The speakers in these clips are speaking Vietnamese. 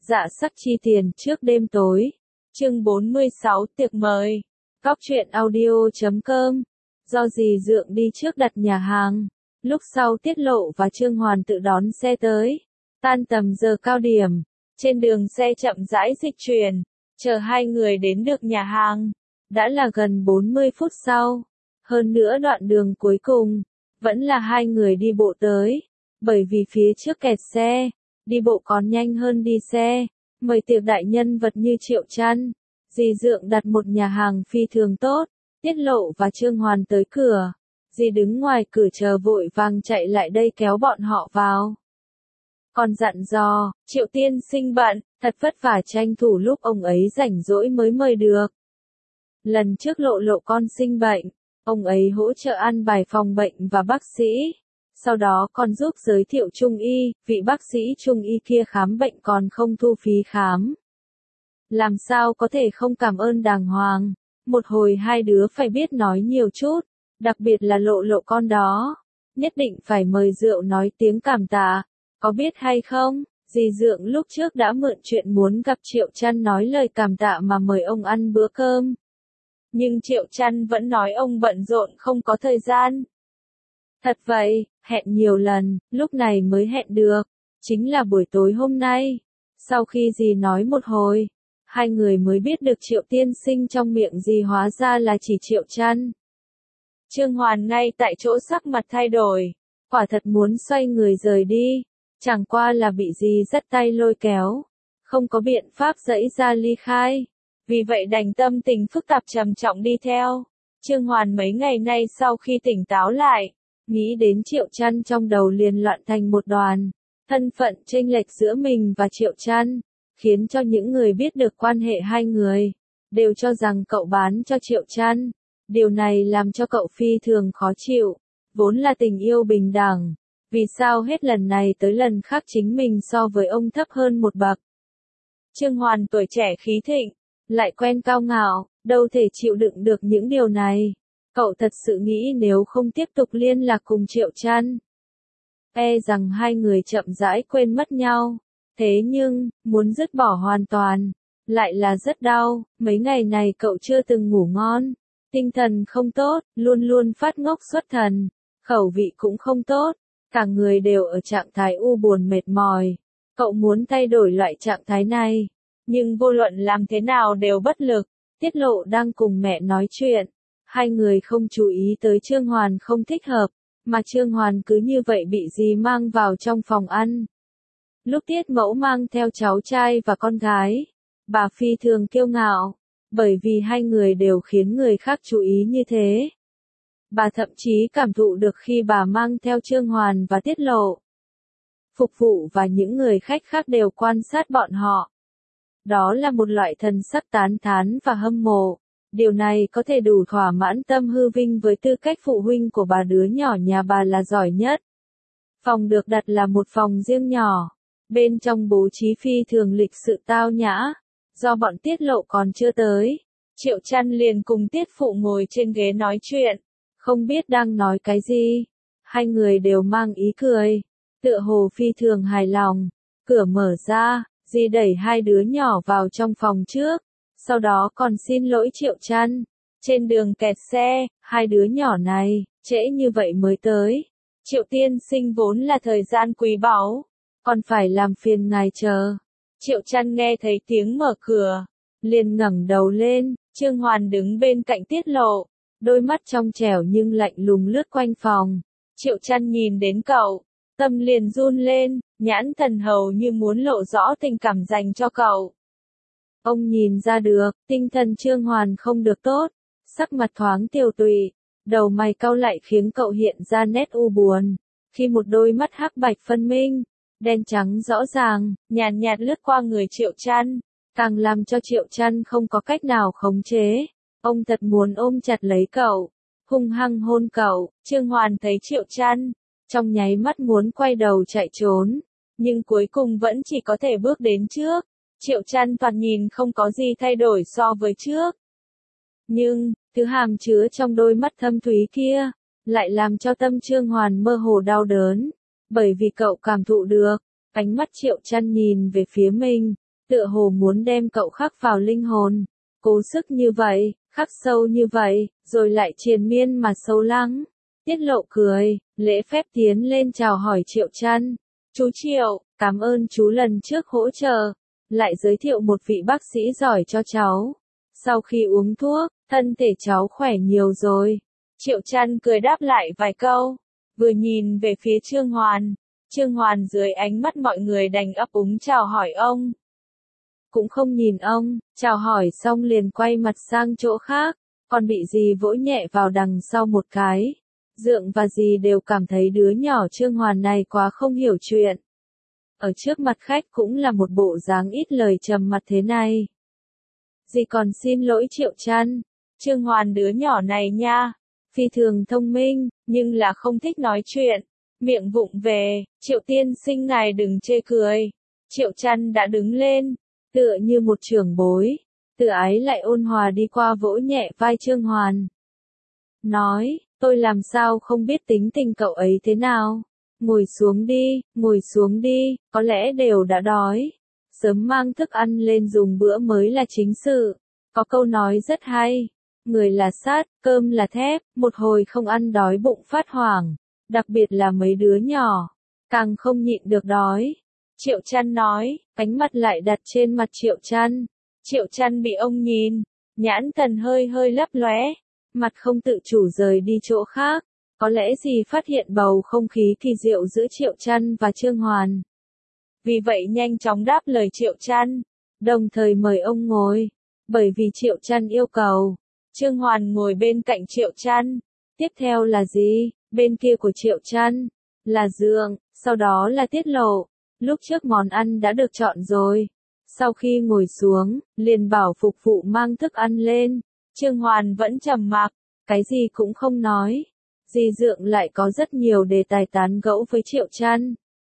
Dạ sắc chi tiền trước đêm tối. Chương 46 tiệc mời. Góc truyện audio.com. Do dì Dượng đi trước đặt nhà hàng. Lúc sau Tiết Lộ và Trương Hoàn tự đón xe tới. Tan tầm giờ cao điểm. Trên đường xe chậm rãi dịch chuyển. Chờ hai người đến được nhà hàng. Đã là gần 40 phút sau. Hơn nữa đoạn đường cuối cùng. Vẫn là hai người đi bộ tới. Bởi vì phía trước kẹt xe. Đi bộ còn nhanh hơn đi xe. Mời tiệc đại nhân vật như Triệu Trăn. Dì Dượng đặt một nhà hàng phi thường tốt. Tiết Lộ và Trương Hoàn tới cửa. Dì đứng ngoài cửa chờ vội vàng chạy lại đây kéo bọn họ vào. Còn dặn dò, Triệu tiên sinh bận, thật vất vả tranh thủ lúc ông ấy rảnh rỗi mới mời được. Lần trước Lộ con sinh bệnh, ông ấy hỗ trợ ăn bài phòng bệnh và bác sĩ. Sau đó còn giúp giới thiệu trung y, vị bác sĩ trung y kia khám bệnh còn không thu phí khám. Làm sao có thể không cảm ơn đàng hoàng, một hồi hai đứa phải biết nói nhiều chút, đặc biệt là Lộ con đó. Nhất định phải mời rượu nói tiếng cảm tạ, có biết hay không, dì Dượng lúc trước đã mượn chuyện muốn gặp Triệu Trăn nói lời cảm tạ mà mời ông ăn bữa cơm. Nhưng Triệu Trăn vẫn nói ông bận rộn không có thời gian. Thật vậy, hẹn nhiều lần, lúc này mới hẹn được, chính là buổi tối hôm nay. Sau khi dì nói một hồi, hai người mới biết được Triệu tiên sinh trong miệng dì hóa ra là chỉ Triệu Trăn. Trương Hoàn ngay tại chỗ sắc mặt thay đổi, quả thật muốn xoay người rời đi, chẳng qua là bị dì dắt tay lôi kéo, không có biện pháp dãy ra ly khai, vì vậy đành tâm tình phức tạp trầm trọng đi theo. Trương Hoàn mấy ngày nay sau khi tỉnh táo lại, nghĩ đến Triệu Trăn trong đầu liền loạn thành một đoàn, thân phận chênh lệch giữa mình và Triệu Trăn, khiến cho những người biết được quan hệ hai người, đều cho rằng cậu bán cho Triệu Trăn. Điều này làm cho cậu phi thường khó chịu, vốn là tình yêu bình đẳng, vì sao hết lần này tới lần khác chính mình so với ông thấp hơn một bậc. Trương Hoàn tuổi trẻ khí thịnh, lại quen cao ngạo, đâu thể chịu đựng được những điều này. Cậu thật sự nghĩ nếu không tiếp tục liên lạc cùng Triệu Trăn, rằng hai người chậm rãi quên mất nhau. Thế nhưng, muốn dứt bỏ hoàn toàn, lại là rất đau. Mấy ngày này cậu chưa từng ngủ ngon, tinh thần không tốt, luôn luôn phát ngốc xuất thần, khẩu vị cũng không tốt, cả người đều ở trạng thái u buồn mệt mỏi. Cậu muốn thay đổi loại trạng thái này, nhưng vô luận làm thế nào đều bất lực. Tiết Lộ đang cùng mẹ nói chuyện. Hai người không chú ý tới Trương Hoàn không thích hợp, mà Trương Hoàn cứ như vậy bị dì mang vào trong phòng ăn. Lúc Tiết Mẫu mang theo cháu trai và con gái, bà phi thường kiêu ngạo, bởi vì hai người đều khiến người khác chú ý như thế. Bà thậm chí cảm thụ được khi bà mang theo Trương Hoàn và Tiết Lộ. Phục vụ và những người khách khác đều quan sát bọn họ. Đó là một loại thần sắc tán thán và hâm mộ. Điều này có thể đủ thỏa mãn tâm hư vinh với tư cách phụ huynh của bà, đứa nhỏ nhà bà là giỏi nhất. Phòng được đặt là một phòng riêng nhỏ. Bên trong bố trí phi thường lịch sự tao nhã. Do bọn Tiết Lộ còn chưa tới, Triệu Trăn liền cùng Tiết Phụ ngồi trên ghế nói chuyện. Không biết đang nói cái gì. Hai người đều mang ý cười. Tựa hồ phi thường hài lòng. Cửa mở ra, dì đẩy hai đứa nhỏ vào trong phòng trước. Sau đó còn xin lỗi Triệu Trăn. Trên đường kẹt xe, hai đứa nhỏ này, trễ như vậy mới tới. Triệu tiên sinh vốn là thời gian quý báu, còn phải làm phiền ngài chờ. Triệu Trăn nghe thấy tiếng mở cửa, liền ngẩng đầu lên. Trương Hoàn đứng bên cạnh Tiết Lộ, đôi mắt trong trẻo nhưng lạnh lùng lướt quanh phòng. Triệu Trăn nhìn đến cậu, tâm liền run lên, nhãn thần hầu như muốn lộ rõ tình cảm dành cho cậu. Ông nhìn ra được, tinh thần Trương Hoàn không được tốt, sắc mặt thoáng tiều tụy, đầu mày cau lại khiến cậu hiện ra nét u buồn. Khi một đôi mắt hắc bạch phân minh, đen trắng rõ ràng, nhàn nhạt lướt qua người Triệu Trăn, càng làm cho Triệu Trăn không có cách nào khống chế. Ông thật muốn ôm chặt lấy cậu, hung hăng hôn cậu. Trương Hoàn thấy Triệu Trăn, trong nháy mắt muốn quay đầu chạy trốn, nhưng cuối cùng vẫn chỉ có thể bước đến trước. Triệu Trăn thoạt nhìn không có gì thay đổi so với trước. Nhưng, thứ hàm chứa trong đôi mắt thâm thúy kia, lại làm cho tâm Trương Hoàn mơ hồ đau đớn. Bởi vì cậu cảm thụ được, ánh mắt Triệu Trăn nhìn về phía mình, tựa hồ muốn đem cậu khắc vào linh hồn. Cố sức như vậy, khắc sâu như vậy, rồi lại triền miên mà sâu lắng. Tiết Lộ cười, lễ phép tiến lên chào hỏi Triệu Trăn. Chú Triệu, cảm ơn chú lần trước hỗ trợ, lại giới thiệu một vị bác sĩ giỏi cho cháu. Sau khi uống thuốc, thân thể cháu khỏe nhiều rồi. Triệu Trăn cười đáp lại vài câu, vừa nhìn về phía Trương Hoàn. Trương Hoàn dưới ánh mắt mọi người đành ấp úng chào hỏi ông. Cũng không nhìn ông, chào hỏi xong liền quay mặt sang chỗ khác, còn bị dì vỗ nhẹ vào đằng sau một cái. Dượng và dì đều cảm thấy đứa nhỏ Trương Hoàn này quá không hiểu chuyện. Ở trước mặt khách cũng là một bộ dáng ít lời trầm mặt thế này. Dì còn xin lỗi Triệu Trăn, Trương Hoàn đứa nhỏ này nha, phi thường thông minh, nhưng là không thích nói chuyện, miệng vụng về, Triệu tiên sinh ngài đừng chê cười. Triệu Trăn đã đứng lên, tựa như một trưởng bối, tự ái lại ôn hòa đi qua vỗ nhẹ vai Trương Hoàn. Nói, tôi làm sao không biết tính tình cậu ấy thế nào. Ngồi xuống đi, có lẽ đều đã đói. Sớm mang thức ăn lên dùng bữa mới là chính sự. Có câu nói rất hay. Người là sắt, cơm là thép, một hồi không ăn đói bụng phát hoảng. Đặc biệt là mấy đứa nhỏ, càng không nhịn được đói. Triệu Trăn nói, ánh mắt lại đặt trên mặt Triệu Trăn. Triệu Trăn bị ông nhìn, nhãn thần hơi hơi lấp lóe, mặt không tự chủ rời đi chỗ khác. Có lẽ gì phát hiện bầu không khí kỳ diệu giữa Triệu Trăn và Trương Hoàn. Vì vậy nhanh chóng đáp lời Triệu Trăn, đồng thời mời ông ngồi, bởi vì Triệu Trăn yêu cầu. Trương Hoàn ngồi bên cạnh Triệu Trăn. Tiếp theo là gì? Bên kia của Triệu Trăn là Dượng, sau đó là Tiết Lộ. Lúc trước món ăn đã được chọn rồi. Sau khi ngồi xuống, liền bảo phục vụ mang thức ăn lên. Trương Hoàn vẫn trầm mặc, cái gì cũng không nói. Dì Dượng lại có rất nhiều đề tài tán gẫu với Triệu Trăn.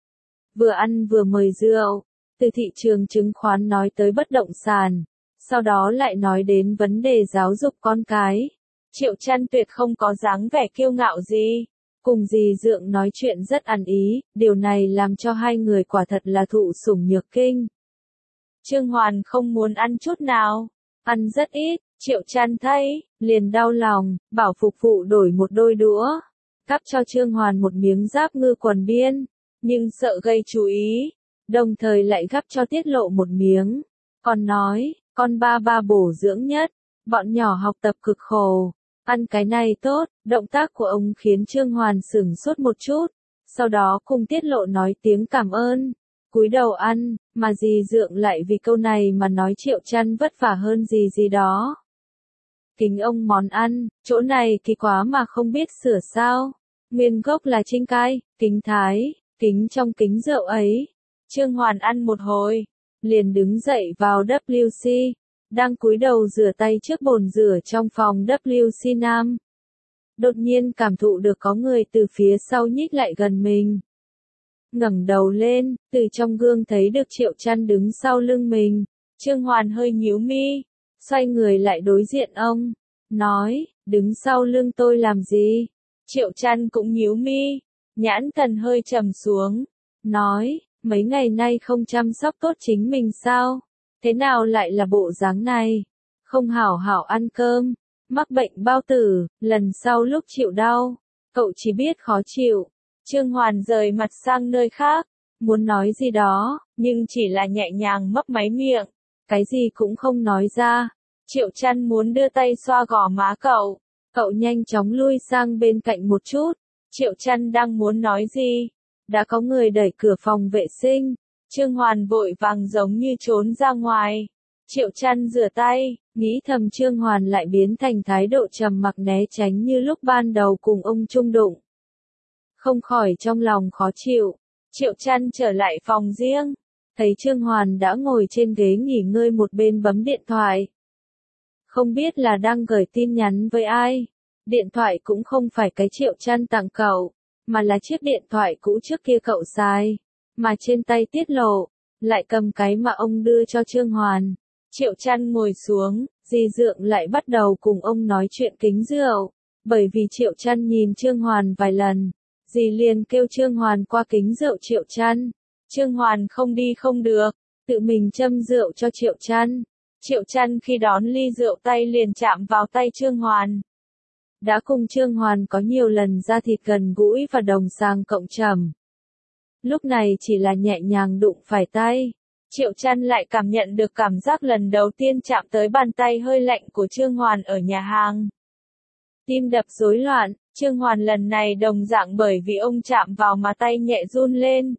Vừa ăn vừa mời rượu, từ thị trường chứng khoán nói tới bất động sản, sau đó lại nói đến vấn đề giáo dục con cái. Triệu Trăn tuyệt không có dáng vẻ kiêu ngạo gì, cùng dì Dượng nói chuyện rất ăn ý, điều này làm cho hai người quả thật là thụ sủng nhược kinh. Trương Hoàn không muốn ăn chút nào, ăn rất ít. Triệu Trăn thấy, liền đau lòng, bảo phục vụ đổi một đôi đũa, cắp cho Trương Hoàn một miếng giáp ngư quần biên, nhưng sợ gây chú ý, đồng thời lại gắp cho Tiết Lộ một miếng, còn nói, con ba ba bổ dưỡng nhất, bọn nhỏ học tập cực khổ, ăn cái này tốt. Động tác của ông khiến Trương Hoàn sửng sốt một chút, sau đó cùng Tiết Lộ nói tiếng cảm ơn, cúi đầu ăn, mà dì Dượng lại vì câu này mà nói Triệu Trăn vất vả hơn gì đó. Kính ông món ăn, chỗ này kỳ quá mà không biết sửa sao. Nguyên gốc là Trinh Cai, kính Thái, kính trong kính rượu ấy. Trương Hoàn ăn một hồi, liền đứng dậy vào WC, đang cúi đầu rửa tay trước bồn rửa trong phòng WC Nam. Đột nhiên cảm thụ được có người từ phía sau nhích lại gần mình. Ngẩng đầu lên, từ trong gương thấy được Triệu Trăn đứng sau lưng mình. Trương Hoàn hơi nhíu mi, xoay người lại đối diện ông, nói, đứng sau lưng tôi làm gì? Triệu Trăn cũng nhíu mi, nhãn thần hơi trầm xuống, nói, mấy ngày nay không chăm sóc tốt chính mình sao? Thế nào lại là bộ dáng này? Không hảo hảo ăn cơm, mắc bệnh bao tử, lần sau lúc chịu đau, cậu chỉ biết khó chịu. Trương Hoàn rời mặt sang nơi khác, muốn nói gì đó, nhưng chỉ là nhẹ nhàng mấp máy miệng, cái gì cũng không nói ra. Triệu Trăn muốn đưa tay xoa gò má cậu, cậu nhanh chóng lui sang bên cạnh một chút. Triệu Trăn đang muốn nói gì, đã có người đẩy cửa phòng vệ sinh. Trương Hoàn vội vàng giống như trốn ra ngoài. Triệu Trăn rửa tay, nghĩ thầm Trương Hoàn lại biến thành thái độ trầm mặc né tránh như lúc ban đầu cùng ông chung đụng. Không khỏi trong lòng khó chịu. Triệu Trăn trở lại phòng riêng, thấy Trương Hoàn đã ngồi trên ghế nghỉ ngơi một bên bấm điện thoại. Không biết là đang gửi tin nhắn với ai. Điện thoại cũng không phải cái Triệu Trăn tặng cậu, mà là chiếc điện thoại cũ trước kia cậu xài. Mà trên tay Tiết Lộ, lại cầm cái mà ông đưa cho Trương Hoàn. Triệu Trăn ngồi xuống, dì Dượng lại bắt đầu cùng ông nói chuyện kính rượu. Bởi vì Triệu Trăn nhìn Trương Hoàn vài lần, dì liền kêu Trương Hoàn qua kính rượu Triệu Trăn. Trương Hoàn không đi không được, tự mình châm rượu cho Triệu Trăn. Triệu Trăn khi đón ly rượu tay liền chạm vào tay Trương Hoàn. Đã cùng Trương Hoàn có nhiều lần da thịt gần gũi và đồng sàng cộng trầm. Lúc này chỉ là nhẹ nhàng đụng phải tay. Triệu Trăn lại cảm nhận được cảm giác lần đầu tiên chạm tới bàn tay hơi lạnh của Trương Hoàn ở nhà hàng. Tim đập rối loạn, Trương Hoàn lần này đồng dạng bởi vì ông chạm vào mà tay nhẹ run lên.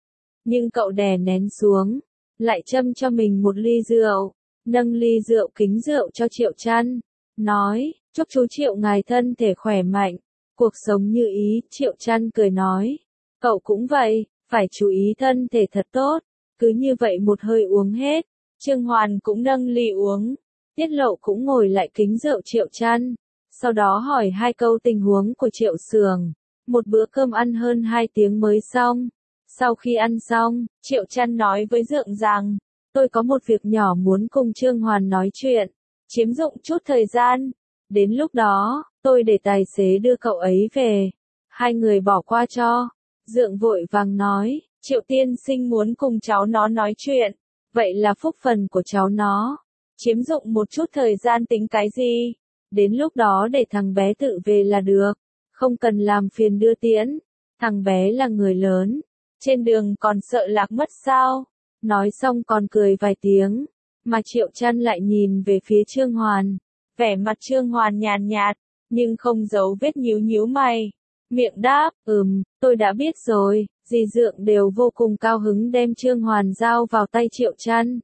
Nhưng cậu đè nén xuống, lại châm cho mình một ly rượu, nâng ly rượu kính rượu cho Triệu Trăn, nói, chúc chú Triệu ngài thân thể khỏe mạnh, cuộc sống như ý. Triệu Trăn cười nói, cậu cũng vậy, phải chú ý thân thể thật tốt. Cứ như vậy một hơi uống hết, Trương Hoàn cũng nâng ly uống, Tiết Lộ cũng ngồi lại kính rượu Triệu Trăn, sau đó hỏi 2 câu tình huống của Triệu Sường. Một bữa cơm ăn hơn 2 tiếng mới xong. Sau khi ăn xong, Triệu Trăn nói với Dượng rằng, tôi có một việc nhỏ muốn cùng Trương Hoàn nói chuyện, chiếm dụng chút thời gian. Đến lúc đó, tôi để tài xế đưa cậu ấy về. 2 người bỏ qua cho. Dượng vội vàng nói, Triệu tiên sinh muốn cùng cháu nó nói chuyện, vậy là phúc phần của cháu nó. Chiếm dụng một chút thời gian tính cái gì? Đến lúc đó để thằng bé tự về là được, không cần làm phiền đưa tiễn. Thằng bé là người lớn, trên đường còn sợ lạc mất sao? Nói xong còn cười vài tiếng, mà Triệu Trăn lại nhìn về phía Trương Hoàn. Vẻ mặt Trương Hoàn nhàn nhạt, nhưng không giấu vết nhíu mày. Miệng đáp, tôi đã biết rồi. Dì Dượng đều vô cùng cao hứng đem Trương Hoàn giao vào tay Triệu Trăn.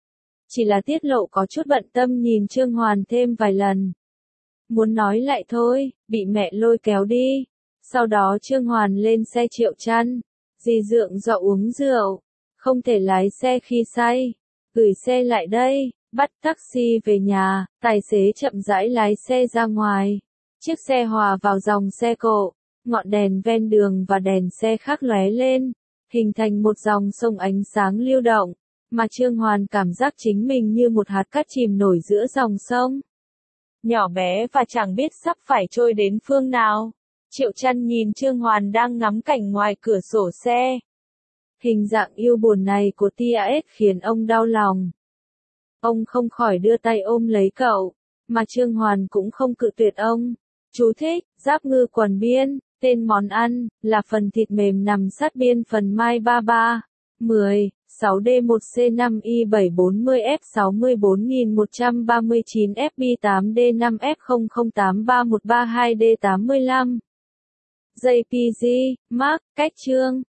Chỉ là Tiết Lộ có chút bận tâm nhìn Trương Hoàn thêm vài lần. Muốn nói lại thôi, bị mẹ lôi kéo đi. Sau đó Trương Hoàn lên xe Triệu Trăn. Dì Dượng dọa uống rượu, không thể lái xe khi say. Gửi xe lại đây, bắt taxi về nhà, tài xế chậm rãi lái xe ra ngoài. Chiếc xe hòa vào dòng xe cộ. Ngọn đèn ven đường và đèn xe khác lóe lên, hình thành một dòng sông ánh sáng lưu động, mà Trương Hoàn cảm giác chính mình như một hạt cát chìm nổi giữa dòng sông. Nhỏ bé và chẳng biết sắp phải trôi đến phương nào. Triệu Trăn nhìn Trương Hoàn đang ngắm cảnh ngoài cửa sổ xe. Hình dạng yêu buồn này của Tia S khiến ông đau lòng. Ông không khỏi đưa tay ôm lấy cậu, mà Trương Hoàn cũng không cự tuyệt ông. Chú thích, giáp ngư quần biên. Tên món ăn, là phần thịt mềm nằm sát biên phần mai 33, 10, 6D1C5I740F64139FB8D5F0083132D85. JPG, Mark, Cách chương.